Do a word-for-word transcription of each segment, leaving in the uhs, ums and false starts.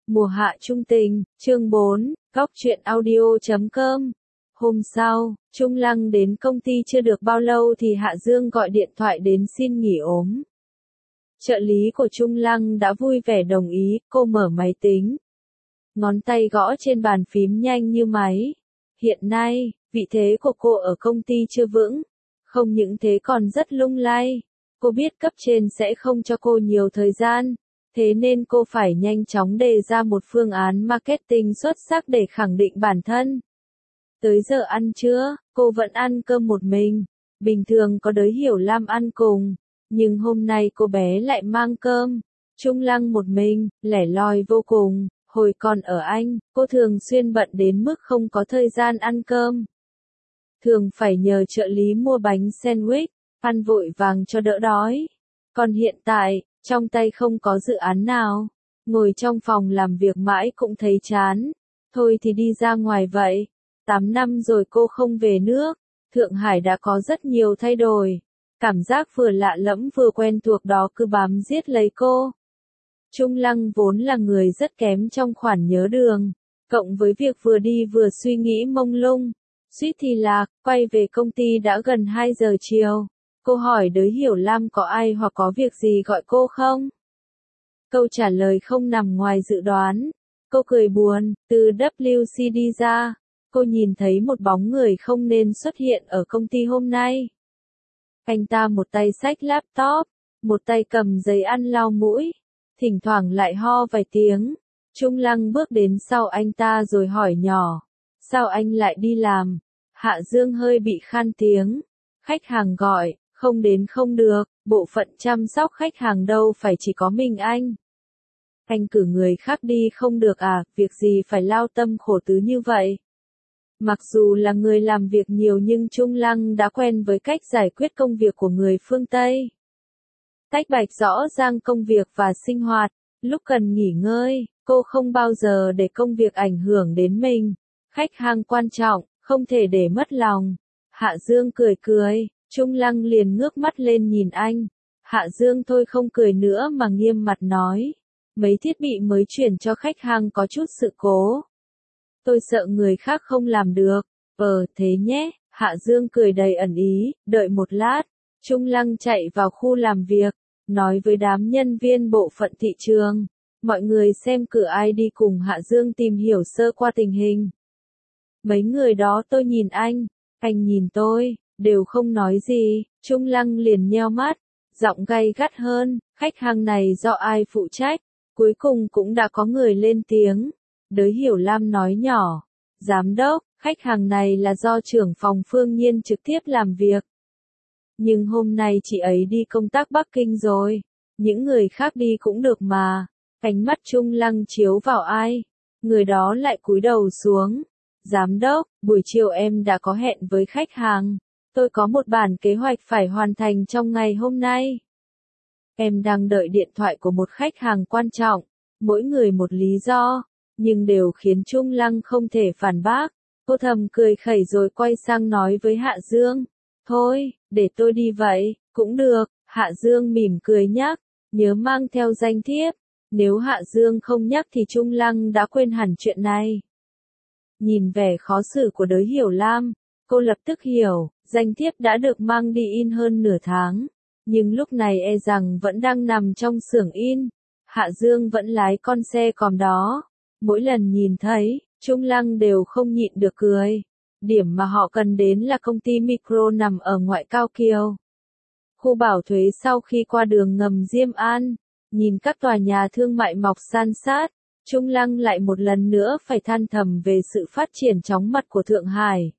Mùa hạ trung tình, chương bốn, góc truyện audio chấm com. Hôm sau, Trung Lăng đến công ty chưa được bao lâu thì Hạ Dương gọi điện thoại đến xin nghỉ ốm. Trợ lý của Trung Lăng đã vui vẻ đồng ý, cô mở máy tính. Ngón tay gõ trên bàn phím nhanh như máy. Hiện nay, vị thế của cô ở công ty chưa vững. Không những thế còn rất lung lay. Cô biết cấp trên sẽ không cho cô nhiều thời gian. Thế nên cô phải nhanh chóng đề ra một phương án marketing xuất sắc để khẳng định bản thân. Tới giờ ăn trưa, cô vẫn ăn cơm một mình. Bình thường có Đới Hiểu Lam ăn cùng. Nhưng hôm nay cô bé lại mang cơm. Trung Lăng một mình, lẻ loi vô cùng. Hồi còn ở Anh, cô thường xuyên bận đến mức không có thời gian ăn cơm. Thường phải nhờ trợ lý mua bánh sandwich, ăn vội vàng cho đỡ đói. Còn hiện tại, trong tay không có dự án nào. Ngồi trong phòng làm việc mãi cũng thấy chán. Thôi thì đi ra ngoài vậy. Tám năm rồi cô không về nước. Thượng Hải đã có rất nhiều thay đổi. Cảm giác vừa lạ lẫm vừa quen thuộc đó cứ bám giết lấy cô. Trung Lăng vốn là người rất kém trong khoản nhớ đường. Cộng với việc vừa đi vừa suy nghĩ mông lung. Suýt thì lạc, quay về công ty đã gần hai giờ chiều. Cô hỏi Đới Hiểu Lam có ai hoặc có việc gì gọi cô không? Câu trả lời không nằm ngoài dự đoán. Cô cười buồn, từ W C đi ra. Cô nhìn thấy một bóng người không nên xuất hiện ở công ty hôm nay. Anh ta một tay xách laptop, một tay cầm giấy ăn lau mũi. Thỉnh thoảng lại ho vài tiếng. Trung Lăng bước đến sau anh ta rồi hỏi nhỏ. Sao anh lại đi làm? Hạ Dương hơi bị khan tiếng. Khách hàng gọi, không đến không được, bộ phận chăm sóc khách hàng đâu phải chỉ có mình anh. Anh cử người khác đi không được à, việc gì phải lao tâm khổ tứ như vậy? Mặc dù là người làm việc nhiều nhưng Trung Lăng đã quen với cách giải quyết công việc của người phương Tây. Tách bạch rõ ràng công việc và sinh hoạt, lúc cần nghỉ ngơi, cô không bao giờ để công việc ảnh hưởng đến mình. Khách hàng quan trọng, không thể để mất lòng. Hạ Dương cười cười, Trung Lăng liền ngước mắt lên nhìn anh. Hạ Dương thôi không cười nữa mà nghiêm mặt nói. Mấy thiết bị mới chuyển cho khách hàng có chút sự cố. Tôi sợ người khác không làm được. Ờ, thế nhé. Hạ Dương cười đầy ẩn ý, đợi một lát. Trung Lăng chạy vào khu làm việc, nói với đám nhân viên bộ phận thị trường. Mọi người xem cử ai đi cùng Hạ Dương tìm hiểu sơ qua tình hình. Mấy người đó tôi nhìn anh, anh nhìn tôi, đều không nói gì. Trung Lăng liền nheo mắt, giọng gay gắt hơn, khách hàng này do ai phụ trách? Cuối cùng cũng đã có người lên tiếng. Đới Hiểu Lam nói nhỏ, giám đốc, khách hàng này là do trưởng phòng Phương Nhiên trực tiếp làm việc. Nhưng hôm nay chị ấy đi công tác Bắc Kinh rồi, những người khác đi cũng được mà. Ánh mắt Trung Lăng chiếu vào ai, người đó lại cúi đầu xuống. Giám đốc, buổi chiều em đã có hẹn với khách hàng. Tôi có một bản kế hoạch phải hoàn thành trong ngày hôm nay. Em đang đợi điện thoại của một khách hàng quan trọng, mỗi người một lý do, nhưng đều khiến Trung Lăng không thể phản bác. Cô thầm cười khẩy rồi quay sang nói với Hạ Dương. Thôi, để tôi đi vậy, cũng được. Hạ Dương mỉm cười nhắc, nhớ mang theo danh thiếp. Nếu Hạ Dương không nhắc thì Trung Lăng đã quên hẳn chuyện này. Nhìn vẻ khó xử của Đới Hiểu Lam, cô lập tức hiểu, danh thiếp đã được mang đi in hơn nửa tháng. Nhưng lúc này e rằng vẫn đang nằm trong xưởng in. Hạ Dương vẫn lái con xe còm đó. Mỗi lần nhìn thấy, Trung Lăng đều không nhịn được cười. Điểm mà họ cần đến là công ty Micro nằm ở ngoại Cao Kiều. Khu bảo thuế sau khi qua đường ngầm Diêm An, nhìn các tòa nhà thương mại mọc san sát, Trung Lăng lại một lần nữa phải than thầm về sự phát triển chóng mặt của Thượng Hải.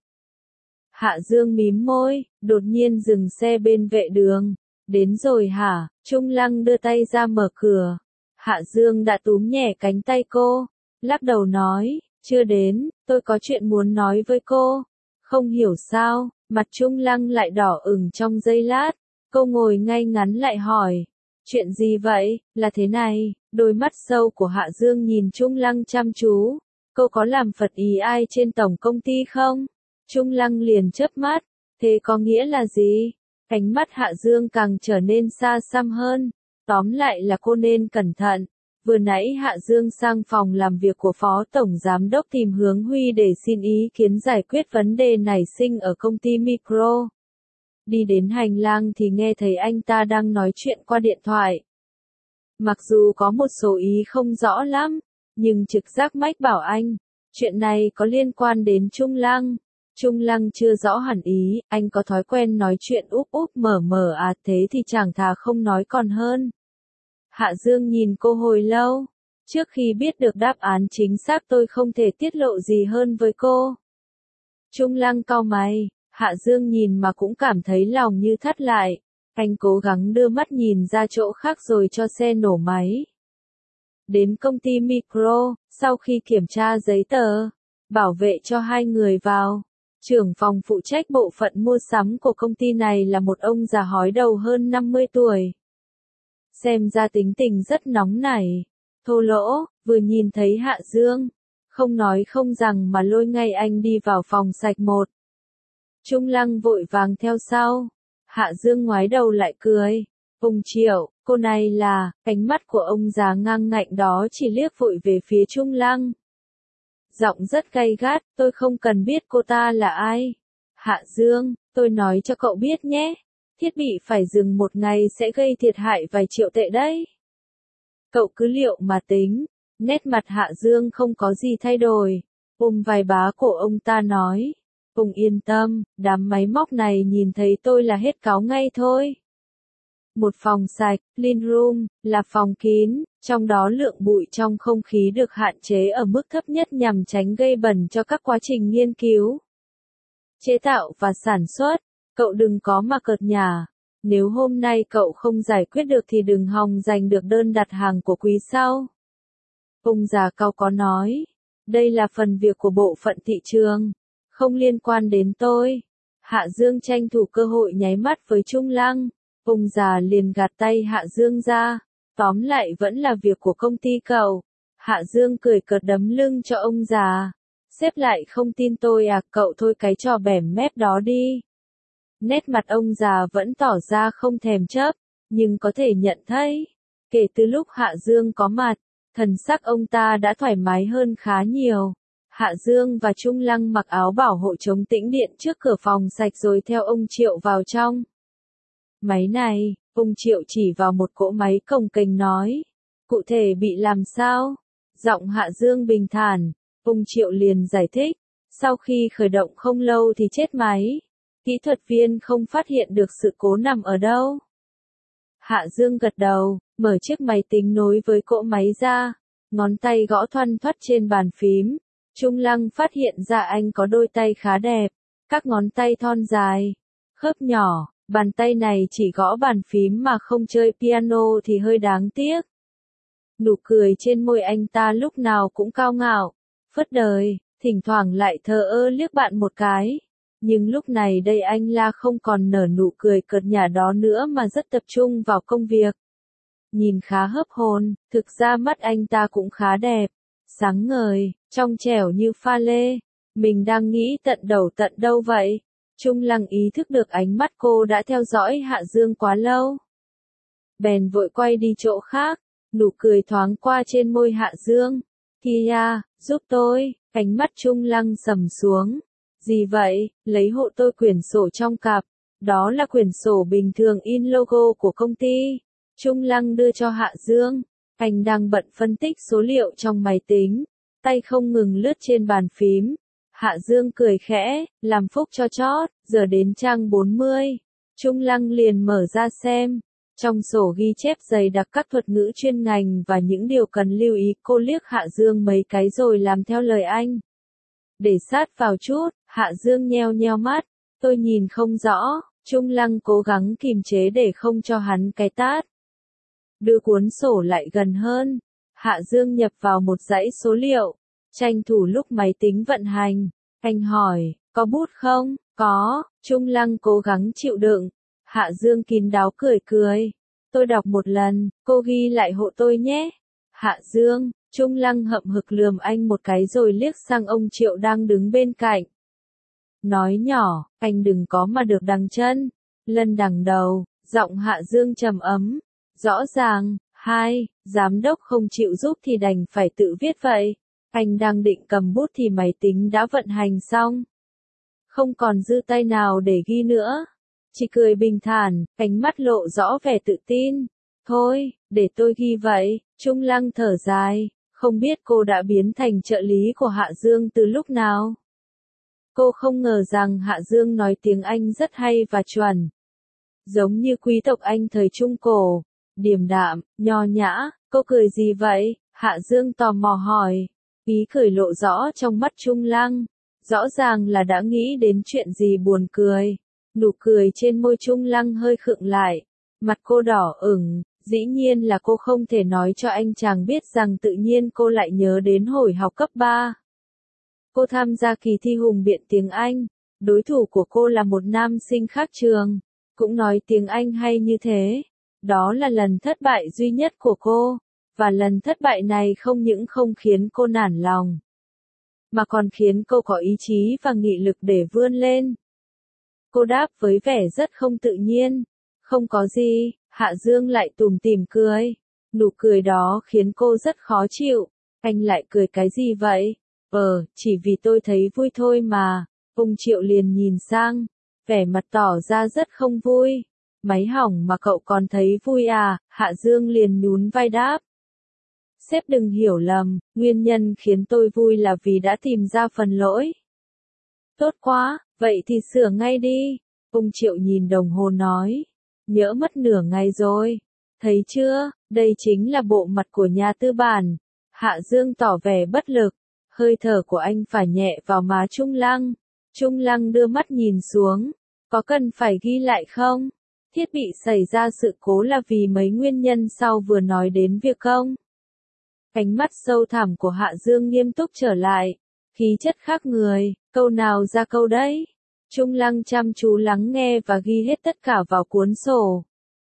Hạ Dương mím môi, đột nhiên dừng xe bên vệ đường. Đến rồi hả? Trung Lăng đưa tay ra mở cửa. Hạ Dương đã túm nhẹ cánh tay cô, lắc đầu nói, chưa đến, tôi có chuyện muốn nói với cô. Không hiểu sao, mặt Trung Lăng lại đỏ ửng trong giây lát. Cô ngồi ngay ngắn lại hỏi, chuyện gì vậy? Là thế này, đôi mắt sâu của Hạ Dương nhìn Trung Lăng chăm chú. Cô có làm phật ý ai trên tổng công ty không? Trung Lăng liền chớp mắt, thế có nghĩa là gì? Ánh mắt Hạ Dương càng trở nên xa xăm hơn. Tóm lại là cô nên cẩn thận. Vừa nãy Hạ Dương sang phòng làm việc của Phó Tổng Giám đốc tìm Hướng Huy để xin ý kiến giải quyết vấn đề nảy sinh ở công ty Micro. Đi đến hành lang thì nghe thấy anh ta đang nói chuyện qua điện thoại. Mặc dù có một số ý không rõ lắm, nhưng trực giác mách bảo anh, chuyện này có liên quan đến Trung Lăng. Trung Lăng chưa rõ hẳn ý, anh có thói quen nói chuyện úp úp mở mở à, thế thì chẳng thà không nói còn hơn. Hạ Dương nhìn cô hồi lâu. Trước khi biết được đáp án chính xác tôi không thể tiết lộ gì hơn với cô. Trung Lăng cau mày, Hạ Dương nhìn mà cũng cảm thấy lòng như thắt lại. Anh cố gắng đưa mắt nhìn ra chỗ khác rồi cho xe nổ máy. Đến công ty Micro, sau khi kiểm tra giấy tờ, bảo vệ cho hai người vào. Trưởng phòng phụ trách bộ phận mua sắm của công ty này là một ông già hói đầu hơn năm mươi tuổi. Xem ra tính tình rất nóng nảy, thô lỗ, vừa nhìn thấy Hạ Dương, không nói không rằng mà lôi ngay anh đi vào phòng sạch một. Trung Lăng vội vàng theo sau, Hạ Dương ngoái đầu lại cười, Phùng Triệu, cô này là, ánh mắt của ông già ngang ngạnh đó chỉ liếc vội về phía Trung Lăng. Giọng rất gay gắt, tôi không cần biết cô ta là ai. Hạ Dương, tôi nói cho cậu biết nhé. Thiết bị phải dừng một ngày sẽ gây thiệt hại vài triệu tệ đấy. Cậu cứ liệu mà tính. Nét mặt Hạ Dương không có gì thay đổi. Ôm vai bá cổ ông ta nói. Phùng yên tâm, đám máy móc này nhìn thấy tôi là hết cáu ngay thôi. Một phòng sạch, clean room, là phòng kín, trong đó lượng bụi trong không khí được hạn chế ở mức thấp nhất nhằm tránh gây bẩn cho các quá trình nghiên cứu, chế tạo và sản xuất. Cậu đừng có mà cợt nhả. Nếu hôm nay cậu không giải quyết được thì đừng hòng giành được đơn đặt hàng của quý sau. Ông già cau có nói. Đây là phần việc của bộ phận thị trường, không liên quan đến tôi. Hạ Dương tranh thủ cơ hội nháy mắt với Trung Lăng. Ông già liền gạt tay Hạ Dương ra. Tóm lại vẫn là việc của công ty cậu. Hạ Dương cười cợt đấm lưng cho ông già. Xếp lại không tin tôi à, cậu thôi cái trò bẻm mép đó đi. Nét mặt ông già vẫn tỏ ra không thèm chấp, nhưng có thể nhận thấy, kể từ lúc Hạ Dương có mặt, thần sắc ông ta đã thoải mái hơn khá nhiều. Hạ Dương và Trung Lăng mặc áo bảo hộ chống tĩnh điện trước cửa phòng sạch rồi theo ông Triệu vào trong. Máy này, ông Triệu chỉ vào một cỗ máy cồng kềnh nói, cụ thể bị làm sao? Giọng Hạ Dương bình thản, ông Triệu liền giải thích, sau khi khởi động không lâu thì chết máy. Kỹ thuật viên không phát hiện được sự cố nằm ở đâu. Hạ Dương gật đầu, mở chiếc máy tính nối với cỗ máy ra, ngón tay gõ thoăn thoắt trên bàn phím. Trung Lăng phát hiện ra anh có đôi tay khá đẹp, các ngón tay thon dài, khớp nhỏ, bàn tay này chỉ gõ bàn phím mà không chơi piano thì hơi đáng tiếc. Nụ cười trên môi anh ta lúc nào cũng cao ngạo, phớt đời, thỉnh thoảng lại thờ ơ liếc bạn một cái. Nhưng lúc này đây anh La không còn nở nụ cười cợt nhả đó nữa mà rất tập trung vào công việc. Nhìn khá hớp hồn, thực ra mắt anh ta cũng khá đẹp, sáng ngời, trong trẻo như pha lê. Mình đang nghĩ tận đầu tận đâu vậy? Trung Lăng ý thức được ánh mắt cô đã theo dõi Hạ Dương quá lâu. Bèn vội quay đi chỗ khác, nụ cười thoáng qua trên môi Hạ Dương. Kia, giúp tôi, ánh mắt Trung Lăng sầm xuống. Gì vậy, lấy hộ tôi quyển sổ trong cặp. Đó là quyển sổ bình thường in logo của công ty. Trung Lăng đưa cho Hạ Dương. Anh đang bận phân tích số liệu trong máy tính. Tay không ngừng lướt trên bàn phím. Hạ Dương cười khẽ, làm phúc cho chót, giờ đến trang bốn mươi. Trung Lăng liền mở ra xem. Trong sổ ghi chép dày đặc các thuật ngữ chuyên ngành và những điều cần lưu ý. Cô liếc Hạ Dương mấy cái rồi làm theo lời anh. Để sát vào chút, Hạ Dương nheo nheo mắt, tôi nhìn không rõ. Trung Lăng cố gắng kìm chế để không cho hắn cái tát. Đưa cuốn sổ lại gần hơn. Hạ Dương nhập vào một dãy số liệu, tranh thủ lúc máy tính vận hành. Anh hỏi, có bút không? Có. Trung Lăng cố gắng chịu đựng. Hạ Dương kín đáo cười cười. Tôi đọc một lần, cô ghi lại hộ tôi nhé. Hạ Dương, Trung Lăng hậm hực lườm anh một cái rồi liếc sang ông Triệu đang đứng bên cạnh. Nói nhỏ, anh đừng có mà được đằng chân, lân đằng đầu. Giọng Hạ Dương trầm ấm. Rõ ràng, Hai, giám đốc không chịu giúp thì đành phải tự viết vậy. Anh đang định cầm bút thì máy tính đã vận hành xong. Không còn dư tay nào để ghi nữa. Chỉ cười bình thản, ánh mắt lộ rõ vẻ tự tin. Thôi, để tôi ghi vậy. Trung Lăng thở dài, không biết cô đã biến thành trợ lý của Hạ Dương từ lúc nào. Cô không ngờ rằng Hạ Dương nói tiếng Anh rất hay và chuẩn. Giống như quý tộc Anh thời Trung Cổ, điềm đạm, nho nhã. Cô cười gì vậy? Hạ Dương tò mò hỏi. Ý cười lộ rõ trong mắt Trung Lăng. Rõ ràng là đã nghĩ đến chuyện gì buồn cười. Nụ cười trên môi Trung Lăng hơi khựng lại. Mặt cô đỏ ửng. Dĩ nhiên là cô không thể nói cho anh chàng biết rằng tự nhiên cô lại nhớ đến hồi học cấp ba. Cô tham gia kỳ thi hùng biện tiếng Anh. Đối thủ của cô là một nam sinh khác trường. Cũng nói tiếng Anh hay như thế. Đó là lần thất bại duy nhất của cô. Và lần thất bại này không những không khiến cô nản lòng, mà còn khiến cô có ý chí và nghị lực để vươn lên. Cô đáp với vẻ rất không tự nhiên. Không có gì. Hạ Dương lại tủm tỉm cười. Nụ cười đó khiến cô rất khó chịu. Anh lại cười cái gì vậy? Ờ, chỉ vì tôi thấy vui thôi mà. Ung Triệu liền nhìn sang, vẻ mặt tỏ ra rất không vui. Máy hỏng mà cậu còn thấy vui à? Hạ Dương liền nhún vai đáp. Sếp đừng hiểu lầm, nguyên nhân khiến tôi vui là vì đã tìm ra phần lỗi. Tốt quá, vậy thì sửa ngay đi. Ung Triệu nhìn đồng hồ nói. Nhỡ mất nửa ngày rồi. Thấy chưa, đây chính là bộ mặt của nhà tư bản. Hạ Dương tỏ vẻ bất lực. Hơi thở của anh phải nhẹ vào má Trung Lăng. Trung Lăng đưa mắt nhìn xuống. Có cần phải ghi lại không? Thiết bị xảy ra sự cố là vì mấy nguyên nhân sau vừa nói đến việc không? Ánh mắt sâu thẳm của Hạ Dương nghiêm túc trở lại. Khí chất khác người, câu nào ra câu đấy. Trung Lăng chăm chú lắng nghe và ghi hết tất cả vào cuốn sổ.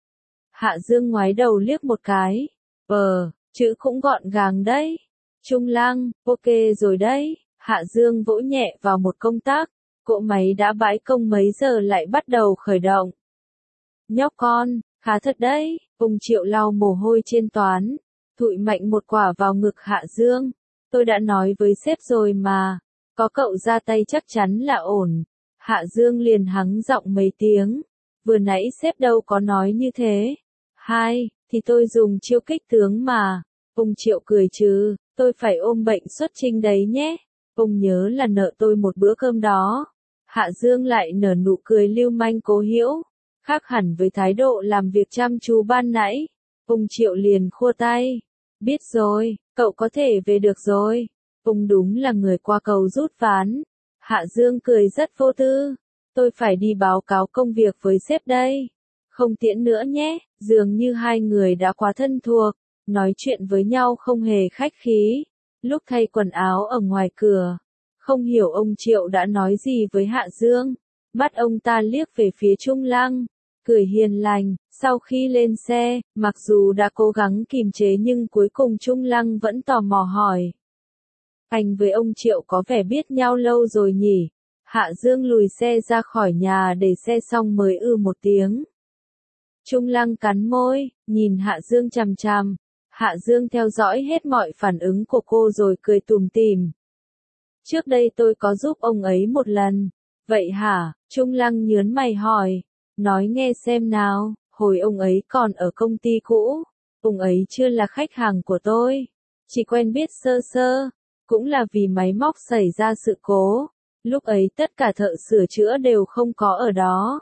Hạ Dương ngoái đầu liếc một cái. Ờ, chữ cũng gọn gàng đấy. Trung Lăng, ok rồi đấy. Hạ Dương vỗ nhẹ vào một công tắc. Cỗ máy đã bãi công mấy giờ lại bắt đầu khởi động. Nhóc con, khá thật đấy. Ung Triệu lau mồ hôi trên toán. Thụi mạnh một quả vào ngực Hạ Dương. Tôi đã nói với sếp rồi mà. Có cậu ra tay chắc chắn là ổn. Hạ Dương liền hắng giọng mấy tiếng. Vừa nãy sếp đâu có nói như thế. Hai, thì tôi dùng chiêu kích tướng mà. Ung Triệu cười chứ, tôi phải ôm bệnh xuất trinh đấy nhé. Ông nhớ là nợ tôi một bữa cơm đó. Hạ Dương lại nở nụ cười lưu manh cố hữu. Khác hẳn với thái độ làm việc chăm chú ban nãy. Ung Triệu liền khua tay. Biết rồi, cậu có thể về được rồi. Ung đúng là người qua cầu rút ván. Hạ Dương cười rất vô tư. Tôi phải đi báo cáo công việc với sếp đây. Không tiễn nữa nhé. Dường như hai người đã quá thân thuộc. Nói chuyện với nhau không hề khách khí. Lúc thay quần áo ở ngoài cửa. Không hiểu ông Triệu đã nói gì với Hạ Dương. Mắt ông ta liếc về phía Trung Lăng. Cười hiền lành. Sau khi lên xe, mặc dù đã cố gắng kìm chế nhưng cuối cùng Trung Lăng vẫn tò mò hỏi. Anh với ông Triệu có vẻ biết nhau lâu rồi nhỉ? Hạ Dương lùi xe ra khỏi nhà để xe xong mới ư một tiếng. Trung Lăng cắn môi, nhìn Hạ Dương chằm chằm. Hạ Dương theo dõi hết mọi phản ứng của cô rồi cười tủm tỉm. Trước đây tôi có giúp ông ấy một lần. Vậy hả? Trung Lăng nhớn mày hỏi. Nói nghe xem nào, hồi ông ấy còn ở công ty cũ. Ông ấy chưa là khách hàng của tôi. Chỉ quen biết sơ sơ. Cũng là vì máy móc xảy ra sự cố. Lúc ấy tất cả thợ sửa chữa đều không có ở đó.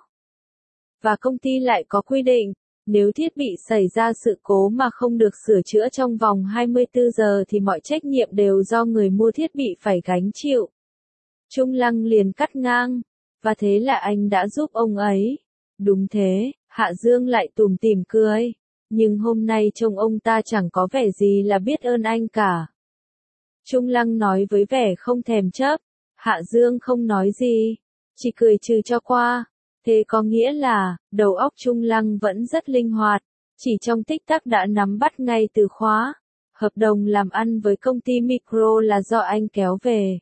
Và công ty lại có quy định, nếu thiết bị xảy ra sự cố mà không được sửa chữa trong vòng hai mươi tư giờ thì mọi trách nhiệm đều do người mua thiết bị phải gánh chịu. Trung Lăng liền cắt ngang. Và thế là anh đã giúp ông ấy. Đúng thế, Hạ Dương lại tủm tỉm cười. Nhưng hôm nay trông ông ta chẳng có vẻ gì là biết ơn anh cả. Trung Lăng nói với vẻ không thèm chấp. Hạ Dương không nói gì. Chỉ cười trừ cho qua. Thế có nghĩa là, đầu óc Trung Lăng vẫn rất linh hoạt. Chỉ trong tích tắc đã nắm bắt ngay từ khóa. Hợp đồng làm ăn với công ty Micro là do anh kéo về.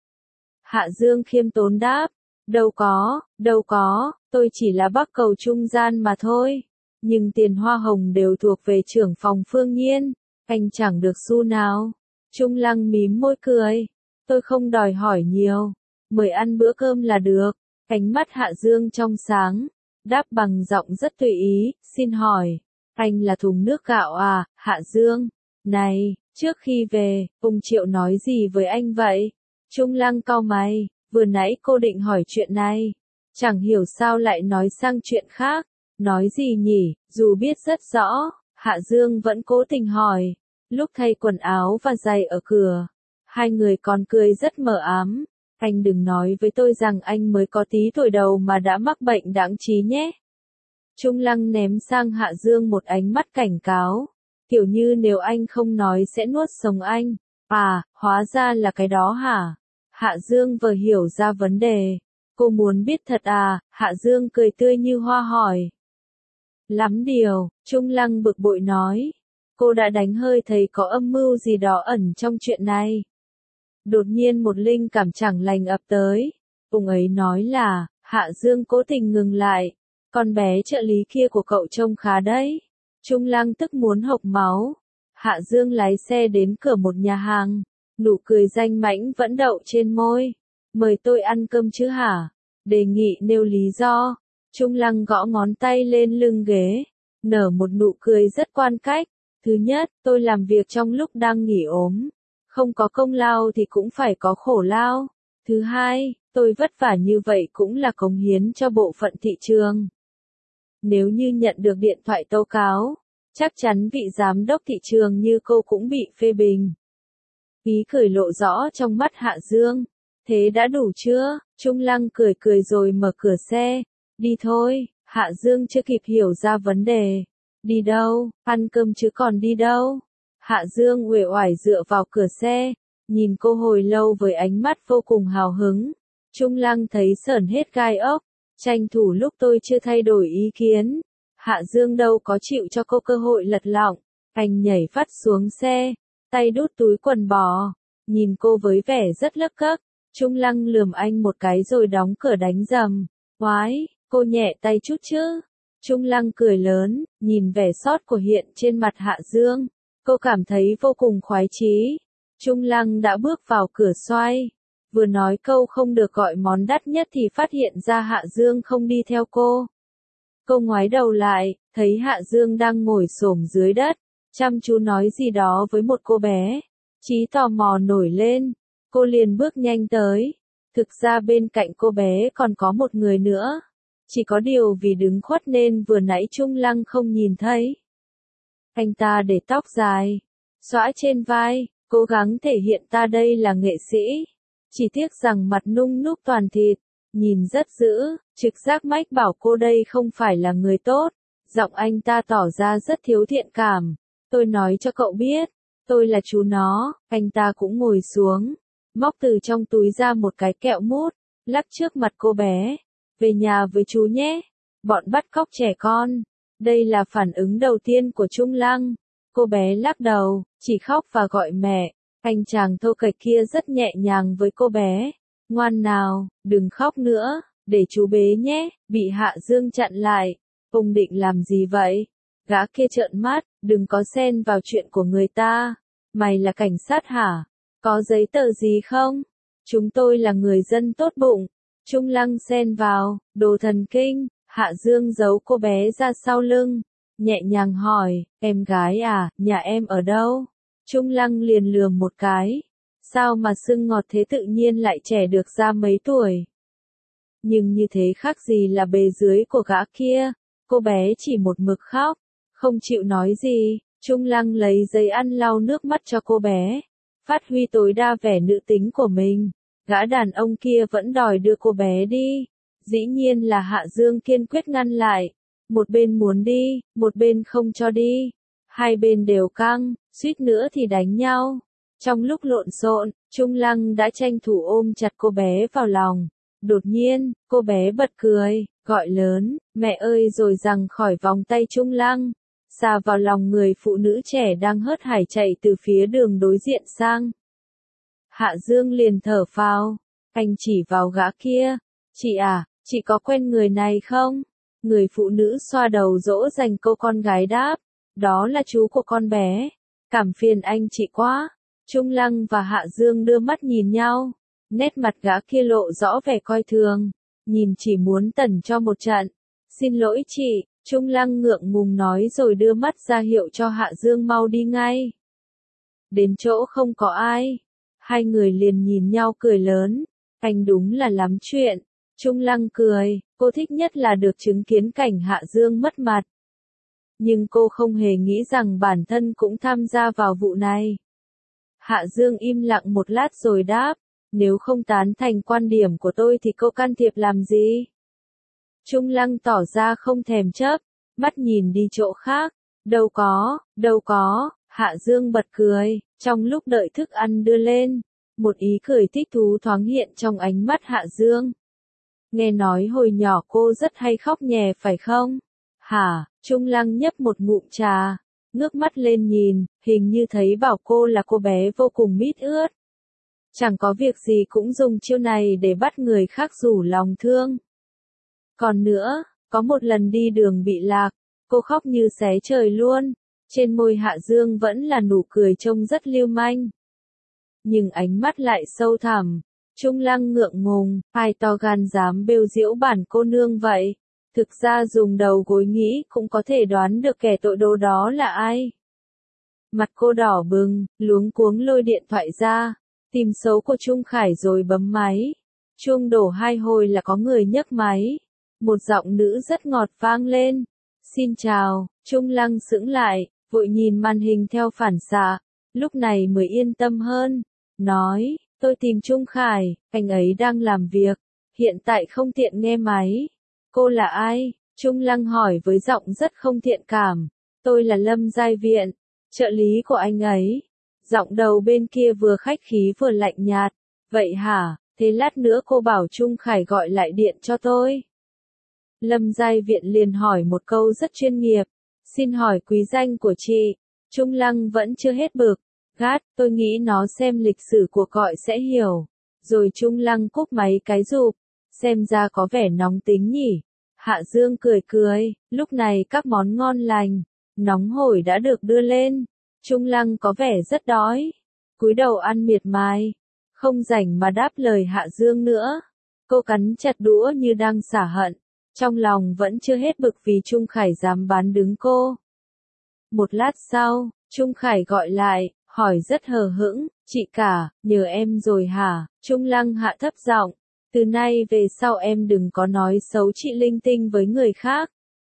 Hạ Dương khiêm tốn đáp. Đâu có, đâu có, tôi chỉ là bắc cầu trung gian mà thôi. nhưng tiền hoa hồng đều thuộc về trưởng phòng Phương Nhiên, anh chẳng được xu nào. Trung Lăng mím môi cười, tôi không đòi hỏi nhiều, mời ăn bữa cơm là được. Ánh mắt Hạ Dương trong sáng, đáp bằng giọng rất tùy ý, xin hỏi, anh là thùng nước gạo à, Hạ Dương? Này, trước khi về, ông Triệu nói gì với anh vậy? Trung Lăng cau mày, vừa nãy cô định hỏi chuyện này, chẳng hiểu sao lại nói sang chuyện khác. Nói gì nhỉ, dù biết rất rõ, Hạ Dương vẫn cố tình hỏi. Lúc thay quần áo và giày ở cửa, hai người còn cười rất mờ ám. Anh đừng nói với tôi rằng anh mới có tí tuổi đầu mà đã mắc bệnh đãng trí nhé. Trung Lăng ném sang Hạ Dương một ánh mắt cảnh cáo, kiểu như nếu anh không nói sẽ nuốt sống anh. À, hóa ra là cái đó hả? Hạ Dương vừa hiểu ra vấn đề. Cô muốn biết thật à? Hạ Dương cười tươi như hoa hỏi. Lắm điều, Trung Lăng bực bội nói. Cô đã đánh hơi thấy có âm mưu gì đó ẩn trong chuyện này. Đột nhiên một linh cảm chẳng lành ập tới. Ông ấy nói là, Hạ Dương cố tình ngừng lại. Con bé trợ lý kia của cậu trông khá đấy. Trung Lăng tức muốn hộc máu. Hạ Dương lái xe đến cửa một nhà hàng. Nụ cười danh mãnh vẫn đậu trên môi. Mời tôi ăn cơm chứ hả? Đề nghị nêu lý do. Trung Lăng gõ ngón tay lên lưng ghế. Nở một nụ cười rất quan cách. Thứ nhất, tôi làm việc trong lúc đang nghỉ ốm. Không có công lao thì cũng phải có khổ lao. Thứ hai, tôi vất vả như vậy cũng là cống hiến cho bộ phận thị trường. Nếu như nhận được điện thoại tố cáo, chắc chắn vị giám đốc thị trường như cô cũng bị phê bình. Ý cười lộ rõ trong mắt Hạ Dương. Thế đã đủ chưa? Trung Lăng cười cười rồi mở cửa xe. Đi thôi. Hạ Dương chưa kịp hiểu ra vấn đề. Đi đâu? Ăn cơm chứ còn đi đâu? Hạ Dương uể oải dựa vào cửa xe, nhìn cô hồi lâu với ánh mắt vô cùng hào hứng. Trung Lăng thấy sởn hết gai ốc, tranh thủ lúc tôi chưa thay đổi ý kiến. Hạ Dương đâu có chịu cho cô cơ hội lật lọng, anh nhảy phắt xuống xe, tay đút túi quần bò, nhìn cô với vẻ rất lấc cấc. Trung Lăng lườm anh một cái rồi đóng cửa đánh rầm. Oái, cô nhẹ tay chút chứ. Trung Lăng cười lớn, nhìn vẻ sót của hiện trên mặt Hạ Dương. Cô cảm thấy vô cùng khoái chí. Trung Lăng đã bước vào cửa xoay. Vừa nói câu không được gọi món đắt nhất thì phát hiện ra Hạ Dương không đi theo cô. Cô ngoái đầu lại, thấy Hạ Dương đang ngồi xổm dưới đất, chăm chú nói gì đó với một cô bé. Trí tò mò nổi lên, cô liền bước nhanh tới. Thực ra bên cạnh cô bé còn có một người nữa. Chỉ có điều vì đứng khuất nên vừa nãy Trung Lăng không nhìn thấy. Anh ta để tóc dài, xõa trên vai, cố gắng thể hiện ta đây là nghệ sĩ. Chỉ tiếc rằng mặt nung núc toàn thịt, nhìn rất dữ, trực giác mách bảo cô đây không phải là người tốt. Giọng anh ta tỏ ra rất thiếu thiện cảm. Tôi nói cho cậu biết, tôi là chú nó. Anh ta cũng ngồi xuống, móc từ trong túi ra một cái kẹo mút, lắc trước mặt cô bé. Về nhà với chú nhé, bọn bắt cóc trẻ con. Đây là phản ứng đầu tiên của Trung Lăng. Cô bé lắc đầu, chỉ khóc và gọi mẹ. Anh chàng thô kệch kia rất nhẹ nhàng với cô bé. Ngoan nào, đừng khóc nữa, để chú bế nhé. Bị Hạ Dương chặn lại. Ông định làm gì vậy? Gã kia trợn mắt, đừng có xen vào chuyện của người ta. Mày là cảnh sát hả? Có giấy tờ gì không? Chúng tôi là người dân tốt bụng. Trung Lăng xen vào, đồ thần kinh. Hạ Dương giấu cô bé ra sau lưng, nhẹ nhàng hỏi, em gái à, nhà em ở đâu? Trung Lăng liền lườm một cái. Sao mà xưng ngọt thế, tự nhiên lại trẻ được ra mấy tuổi? Nhưng như thế khác gì là bề dưới của gã kia. Cô bé chỉ một mực khóc, không chịu nói gì. Trung Lăng lấy giấy ăn lau nước mắt cho cô bé, phát huy tối đa vẻ nữ tính của mình. Gã đàn ông kia vẫn đòi đưa cô bé đi. Dĩ nhiên là Hạ Dương kiên quyết ngăn lại. Một bên muốn đi, một bên không cho đi. Hai bên đều căng, suýt nữa thì đánh nhau. Trong lúc lộn xộn, Trung Lăng đã tranh thủ ôm chặt cô bé vào lòng. Đột nhiên, cô bé bật cười, gọi lớn, mẹ ơi, rồi giằng khỏi vòng tay Trung Lăng, xà vào lòng người phụ nữ trẻ đang hớt hải chạy từ phía đường đối diện sang. Hạ Dương liền thở phào, anh chỉ vào gã kia. Chị à, chị có quen người này không? Người phụ nữ xoa đầu dỗ dành cô con gái đáp, đó là chú của con bé. Cảm phiền anh chị quá. Trung Lăng và Hạ Dương đưa mắt nhìn nhau. Nét mặt gã kia lộ rõ vẻ coi thường. Nhìn chỉ muốn tẩn cho một trận. Xin lỗi chị, Trung Lăng ngượng ngùng nói rồi đưa mắt ra hiệu cho Hạ Dương mau đi ngay. Đến chỗ không có ai. Hai người liền nhìn nhau cười lớn. Anh đúng là lắm chuyện. Trung Lăng cười, cô thích nhất là được chứng kiến cảnh Hạ Dương mất mặt. Nhưng cô không hề nghĩ rằng bản thân cũng tham gia vào vụ này. Hạ Dương im lặng một lát rồi đáp, nếu không tán thành quan điểm của tôi thì cô can thiệp làm gì? Trung Lăng tỏ ra không thèm chấp, mắt nhìn đi chỗ khác. Đâu có, đâu có, Hạ Dương bật cười, trong lúc đợi thức ăn đưa lên. Một ý cười thích thú thoáng hiện trong ánh mắt Hạ Dương. Nghe nói hồi nhỏ cô rất hay khóc nhè phải không? Hả? Trung Lăng nhấp một ngụm trà, ngước mắt lên nhìn, hình như thấy bảo cô là cô bé vô cùng mít ướt. Chẳng có việc gì cũng dùng chiêu này để bắt người khác rủ lòng thương. Còn nữa, có một lần đi đường bị lạc, cô khóc như xé trời luôn. Trên môi Hạ Dương vẫn là nụ cười trông rất lưu manh. Nhưng ánh mắt lại sâu thẳm. Trung Lăng ngượng ngùng, ai to gan dám bêu giễu bản cô nương vậy? Thực ra dùng đầu gối nghĩ cũng có thể đoán được kẻ tội đồ đó là ai. Mặt cô đỏ bừng, luống cuống lôi điện thoại ra, tìm số của Trung Khải rồi bấm máy. Chuông đổ hai hồi là có người nhấc máy. Một giọng nữ rất ngọt vang lên. Xin chào, Trung Lăng sững lại, vội nhìn màn hình theo phản xạ, lúc này mới yên tâm hơn. Nói, tôi tìm Trung Khải, anh ấy đang làm việc, hiện tại không tiện nghe máy. Cô là ai? Trung Lăng hỏi với giọng rất không thiện cảm. Tôi là Lâm Giai Viện, trợ lý của anh ấy. Giọng đầu bên kia vừa khách khí vừa lạnh nhạt. Vậy hả, thế lát nữa cô bảo Trung Khải gọi lại điện cho tôi. Lâm Giai Viện liền hỏi một câu rất chuyên nghiệp. Xin hỏi quý danh của chị. Trung Lăng vẫn chưa hết bực. Gát, tôi nghĩ nó xem lịch sử cuộc gọi sẽ hiểu. Rồi Trung Lăng cúp máy cái rụp. Xem ra có vẻ nóng tính nhỉ. Hạ Dương cười cười, lúc này các món ngon lành, nóng hổi đã được đưa lên. Trung Lăng có vẻ rất đói. Cúi đầu ăn miệt mài. Không rảnh mà đáp lời Hạ Dương nữa. Cô cắn chặt đũa như đang xả hận. Trong lòng vẫn chưa hết bực vì Trung Khải dám bán đứng cô. Một lát sau, Trung Khải gọi lại, hỏi rất hờ hững, chị cả, nhờ em rồi hả? Trung Lăng hạ thấp giọng, từ nay về sau em đừng có nói xấu chị linh tinh với người khác.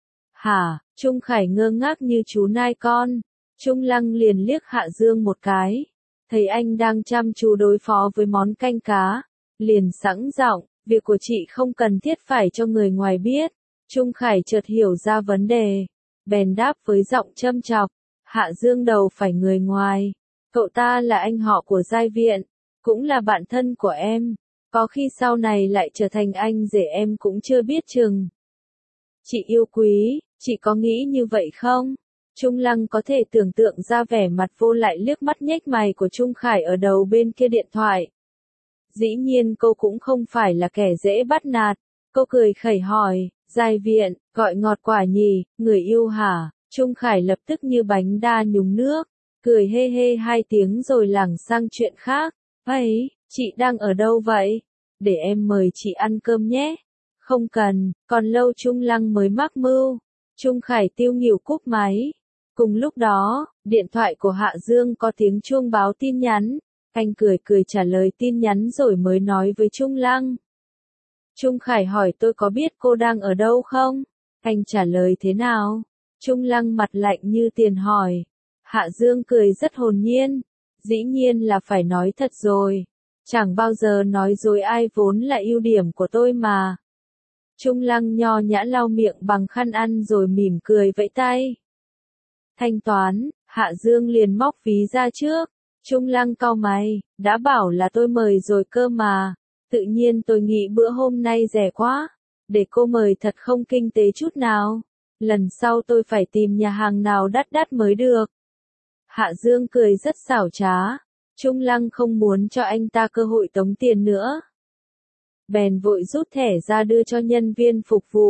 Hả? Trung Khải ngơ ngác như chú nai con. Trung Lăng liền liếc Hạ Dương một cái. Thấy anh đang chăm chú đối phó với món canh cá. Liền sẵn giọng, việc của chị không cần thiết phải cho người ngoài biết. Trung Khải chợt hiểu ra vấn đề. Bèn đáp với giọng châm chọc. Hạ Dương đầu phải người ngoài. Cậu ta là anh họ của Giai Viện. Cũng là bạn thân của em. Có khi sau này lại trở thành anh rể em cũng chưa biết chừng. Chị yêu quý, chị có nghĩ như vậy không? Trung Lăng có thể tưởng tượng ra vẻ mặt vô lại liếc mắt nhếch mày của Trung Khải ở đầu bên kia điện thoại. Dĩ nhiên cô cũng không phải là kẻ dễ bắt nạt. Cô cười khẩy hỏi, Giai Viện, gọi ngọt quả nhỉ, người yêu hả? Trung Khải lập tức như bánh đa nhúng nước, cười hê hê hai tiếng rồi lảng sang chuyện khác. Ấy, chị đang ở đâu vậy? Để em mời chị ăn cơm nhé. Không cần, còn lâu Trung Lăng mới mắc mưu. Trung Khải tiêu nghỉu cúp máy. Cùng lúc đó, điện thoại của Hạ Dương có tiếng chuông báo tin nhắn. Anh cười cười trả lời tin nhắn rồi mới nói với Trung Lăng. Trung Khải hỏi tôi có biết cô đang ở đâu không? Anh trả lời thế nào? Trung Lăng mặt lạnh như tiền hỏi. Hạ Dương cười rất hồn nhiên. Dĩ nhiên là phải nói thật rồi. Chẳng bao giờ nói dối ai vốn là ưu điểm của tôi mà. Trung Lăng nho nhã lau miệng bằng khăn ăn rồi mỉm cười vẫy tay. Thanh toán, Hạ Dương liền móc ví ra trước. Trung Lăng cau mày, đã bảo là tôi mời rồi cơ mà. Tự nhiên tôi nghĩ bữa hôm nay rẻ quá. Để cô mời thật không kinh tế chút nào. Lần sau tôi phải tìm nhà hàng nào đắt đắt mới được. Hạ Dương cười rất xảo trá. Trung Lăng không muốn cho anh ta cơ hội tống tiền nữa. Bèn vội rút thẻ ra đưa cho nhân viên phục vụ.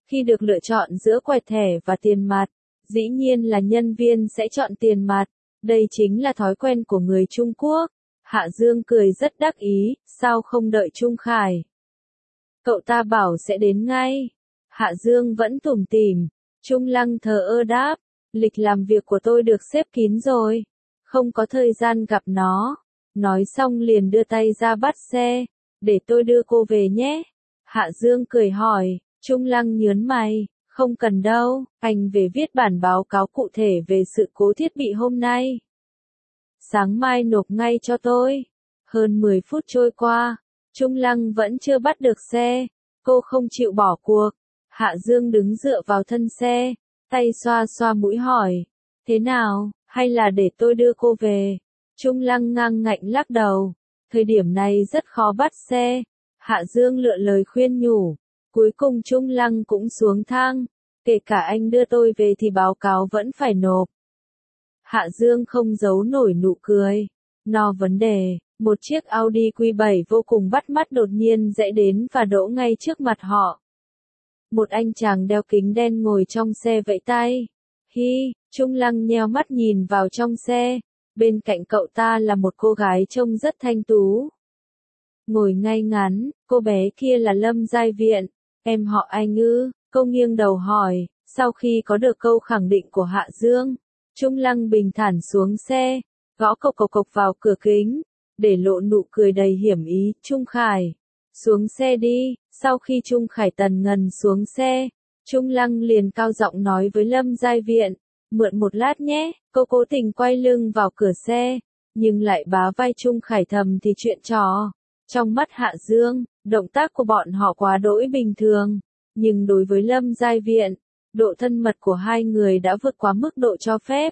Khi được lựa chọn giữa quẹt thẻ và tiền mặt, dĩ nhiên là nhân viên sẽ chọn tiền mặt. Đây chính là thói quen của người Trung Quốc. Hạ Dương cười rất đắc ý, sao không đợi Trung Khải? Cậu ta bảo sẽ đến ngay. Hạ Dương vẫn tủm tỉm. Trung Lăng thờ ơ đáp, lịch làm việc của tôi được xếp kín rồi, không có thời gian gặp nó. Nói xong liền đưa tay ra bắt xe, để tôi đưa cô về nhé. Hạ Dương cười hỏi, Trung Lăng nhớn mày, không cần đâu, anh về viết bản báo cáo cụ thể về sự cố thiết bị hôm nay. Sáng mai nộp ngay cho tôi. Hơn mười phút trôi qua, Trung Lăng vẫn chưa bắt được xe, cô không chịu bỏ cuộc. Hạ Dương đứng dựa vào thân xe, tay xoa xoa mũi hỏi, thế nào, hay là để tôi đưa cô về? Trung Lăng ngang ngạnh lắc đầu, thời điểm này rất khó bắt xe. Hạ Dương lựa lời khuyên nhủ, cuối cùng Trung Lăng cũng xuống thang, kể cả anh đưa tôi về thì báo cáo vẫn phải nộp. Hạ Dương không giấu nổi nụ cười, no vấn đề, một chiếc Audi Q bảy vô cùng bắt mắt đột nhiên rẽ đến và đỗ ngay trước mặt họ. Một anh chàng đeo kính đen ngồi trong xe vẫy tay. Hi, Trung Lăng nheo mắt nhìn vào trong xe. Bên cạnh cậu ta là một cô gái trông rất thanh tú. Ngồi ngay ngắn, cô bé kia là Lâm Giai Viện. Em họ anh ư? Cô nghiêng đầu hỏi. Sau khi có được câu khẳng định của Hạ Dương, Trung Lăng bình thản xuống xe, gõ cộc cộc cộc vào cửa kính, để lộ nụ cười đầy hiểm ý. Trung Khải, xuống xe đi. Sau khi Trung Khải Tần ngần xuống xe, Trung Lăng liền cao giọng nói với Lâm Giai Viện, mượn một lát nhé. Cô cố tình quay lưng vào cửa xe, nhưng lại bá vai Trung Khải thầm thì chuyện trò. Trong mắt Hạ Dương, động tác của bọn họ quá đỗi bình thường, nhưng đối với Lâm Giai Viện, độ thân mật của hai người đã vượt quá mức độ cho phép.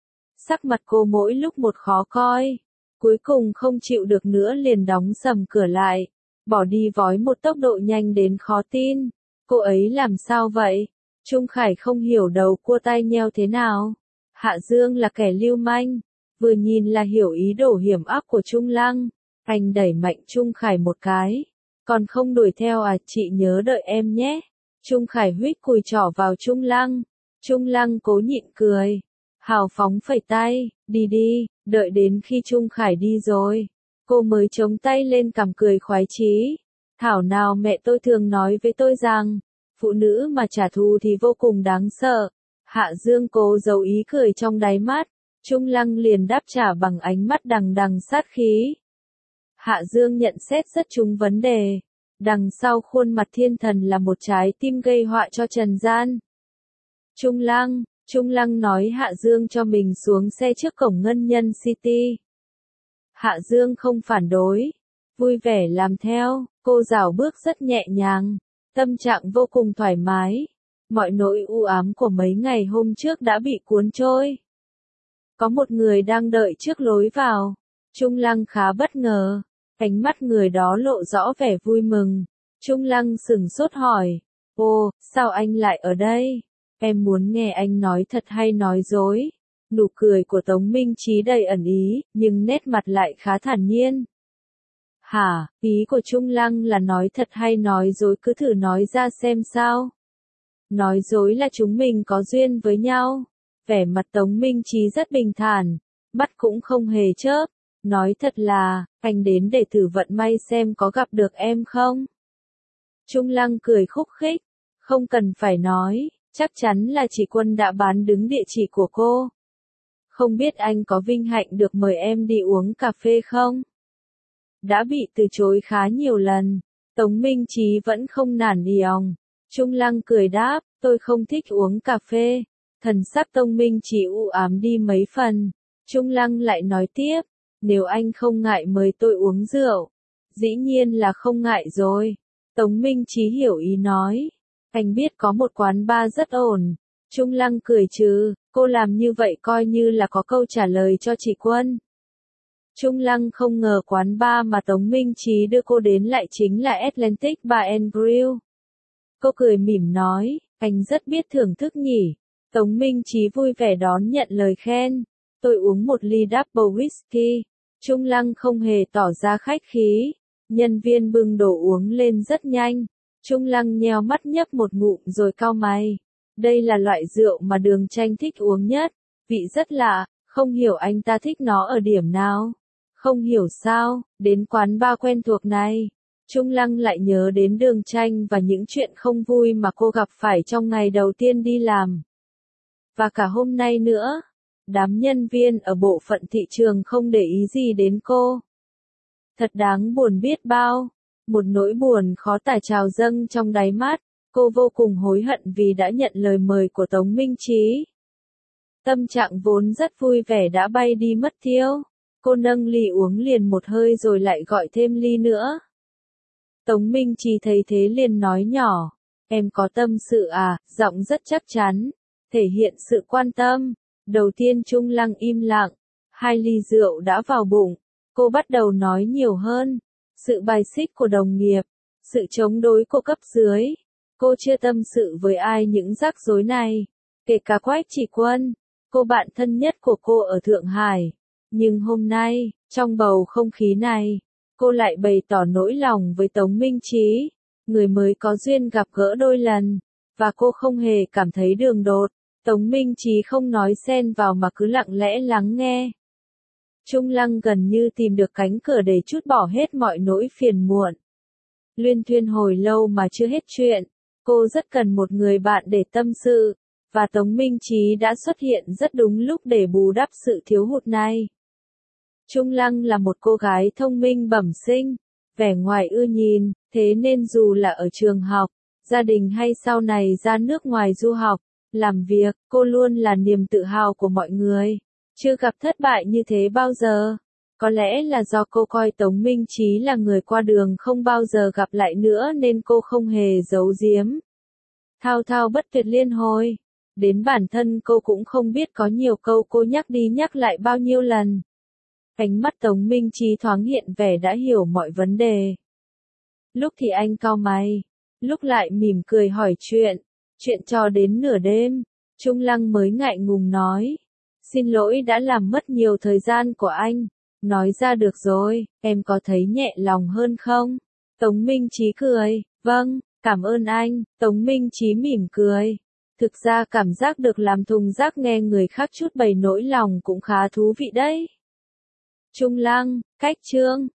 Sắc mặt cô mỗi lúc một khó coi, cuối cùng không chịu được nữa liền đóng sầm cửa lại, bỏ đi vói một tốc độ nhanh đến khó tin. Cô ấy làm sao vậy? Trung Khải không hiểu đầu cua tai nheo thế nào. Hạ Dương là kẻ lưu manh, vừa nhìn là hiểu ý đồ hiểm ác của Trung Lăng. Anh đẩy mạnh Trung Khải một cái. Còn không đuổi theo à, chị nhớ đợi em nhé. Trung Khải huýt cùi trỏ vào Trung Lăng. Trung Lăng cố nhịn cười, hào phóng phẩy tay, đi đi, đợi đến khi Trung Khải đi rồi, cô mới chống tay lên cằm cười khoái chí. Thảo nào mẹ tôi thường nói với tôi rằng, phụ nữ mà trả thù thì vô cùng đáng sợ. Hạ Dương cố giấu ý cười trong đáy mắt, Trung Lăng liền đáp trả bằng ánh mắt đằng đằng sát khí. Hạ Dương nhận xét rất trúng vấn đề. Đằng sau khuôn mặt thiên thần là một trái tim gây họa cho trần gian. Trung Lăng, Trung Lăng nói Hạ Dương cho mình xuống xe trước cổng Ngân Nhân City. Hạ Dương không phản đối, vui vẻ làm theo, cô dạo bước rất nhẹ nhàng, tâm trạng vô cùng thoải mái. Mọi nỗi u ám của mấy ngày hôm trước đã bị cuốn trôi. Có một người đang đợi trước lối vào. Trung Lăng khá bất ngờ, ánh mắt người đó lộ rõ vẻ vui mừng. Trung Lăng sửng sốt hỏi, ô, sao anh lại ở đây? Em muốn nghe anh nói thật hay nói dối? Nụ cười của Tống Minh Chí đầy ẩn ý, nhưng nét mặt lại khá thản nhiên. Hả, ý của Trung Lăng là nói thật hay nói dối, cứ thử nói ra xem sao. Nói dối là chúng mình có duyên với nhau. Vẻ mặt Tống Minh Chí rất bình thản, mắt cũng không hề chớp. Nói thật là, anh đến để thử vận may xem có gặp được em không? Trung Lăng cười khúc khích, không cần phải nói, chắc chắn là chị Quân đã bán đứng địa chỉ của cô. Không biết anh có vinh hạnh được mời em đi uống cà phê không? Đã bị từ chối khá nhiều lần, Tống Minh Chí vẫn không nản lòng. Trung Lăng cười đáp, tôi không thích uống cà phê. Thần sắc Tống Minh Chí u ám đi mấy phần. Trung Lăng lại nói tiếp, nếu anh không ngại mời tôi uống rượu. Dĩ nhiên là không ngại rồi. Tống Minh Chí hiểu ý nói, anh biết có một quán bar rất ổn. Trung Lăng cười trừ, cô làm như vậy coi như là có câu trả lời cho chị Quân. Trung Lăng không ngờ quán bar mà Tống Minh Chí đưa cô đến lại chính là Atlantic Bar and Grill. Cô cười mỉm nói, anh rất biết thưởng thức nhỉ. Tống Minh Chí vui vẻ đón nhận lời khen. Tôi uống một ly double whisky. Trung Lăng không hề tỏ ra khách khí. Nhân viên bưng đồ uống lên rất nhanh. Trung Lăng nheo mắt nhấp một ngụm rồi cau mày. Đây là loại rượu mà Đường Tranh thích uống nhất, vị rất lạ, không hiểu anh ta thích nó ở điểm nào. Không hiểu sao, đến quán bar quen thuộc này, Trung Lăng lại nhớ đến Đường Tranh và những chuyện không vui mà cô gặp phải trong ngày đầu tiên đi làm. Và cả hôm nay nữa, đám nhân viên ở bộ phận thị trường không để ý gì đến cô. Thật đáng buồn biết bao, một nỗi buồn khó tả trào dâng trong đáy mắt, cô vô cùng hối hận vì đã nhận lời mời của Tống Minh Chí. Tâm trạng vốn rất vui vẻ đã bay đi mất tiêu, cô nâng ly uống liền một hơi rồi lại gọi thêm ly nữa. Tống Minh Chí thấy thế liền nói nhỏ, em có tâm sự à, giọng rất chắc chắn, thể hiện sự quan tâm. Đầu tiên Trung Lăng im lặng, hai ly rượu đã vào bụng, cô bắt đầu nói nhiều hơn, sự bài xích của đồng nghiệp, sự chống đối của cấp dưới. Cô chưa tâm sự với ai những rắc rối này, kể cả Quách Chỉ Quân, cô bạn thân nhất của cô ở Thượng Hải. Nhưng hôm nay, trong bầu không khí này, cô lại bày tỏ nỗi lòng với Tống Minh Chí, người mới có duyên gặp gỡ đôi lần, và cô không hề cảm thấy đường đột. Tống Minh Chí không nói xen vào mà cứ lặng lẽ lắng nghe. Trung Lăng gần như tìm được cánh cửa để trút bỏ hết mọi nỗi phiền muộn. Luyên thuyên hồi lâu mà chưa hết chuyện, cô rất cần một người bạn để tâm sự, và Tống Minh Chí đã xuất hiện rất đúng lúc để bù đắp sự thiếu hụt này. Trung Lăng là một cô gái thông minh bẩm sinh, vẻ ngoài ưa nhìn, thế nên dù là ở trường học, gia đình hay sau này ra nước ngoài du học, làm việc, cô luôn là niềm tự hào của mọi người. Chưa gặp thất bại như thế bao giờ. Có lẽ là do cô coi Tống Minh Chí là người qua đường không bao giờ gặp lại nữa nên cô không hề giấu giếm. Thao thao bất tuyệt liên hồi. Đến bản thân cô cũng không biết có nhiều câu cô nhắc đi nhắc lại bao nhiêu lần. Ánh mắt Tống Minh Chí thoáng hiện vẻ đã hiểu mọi vấn đề. Lúc thì anh cau mày, lúc lại mỉm cười hỏi chuyện. Chuyện cho đến nửa đêm, Trung Lăng mới ngại ngùng nói. Xin lỗi đã làm mất nhiều thời gian của anh. Nói ra được rồi, em có thấy nhẹ lòng hơn không? Tống Minh Chí cười, vâng, cảm ơn anh. Tống Minh Chí mỉm cười. Thực ra cảm giác được làm thùng rác nghe người khác chút bày nỗi lòng cũng khá thú vị đấy. Trung Lăng, cách chương.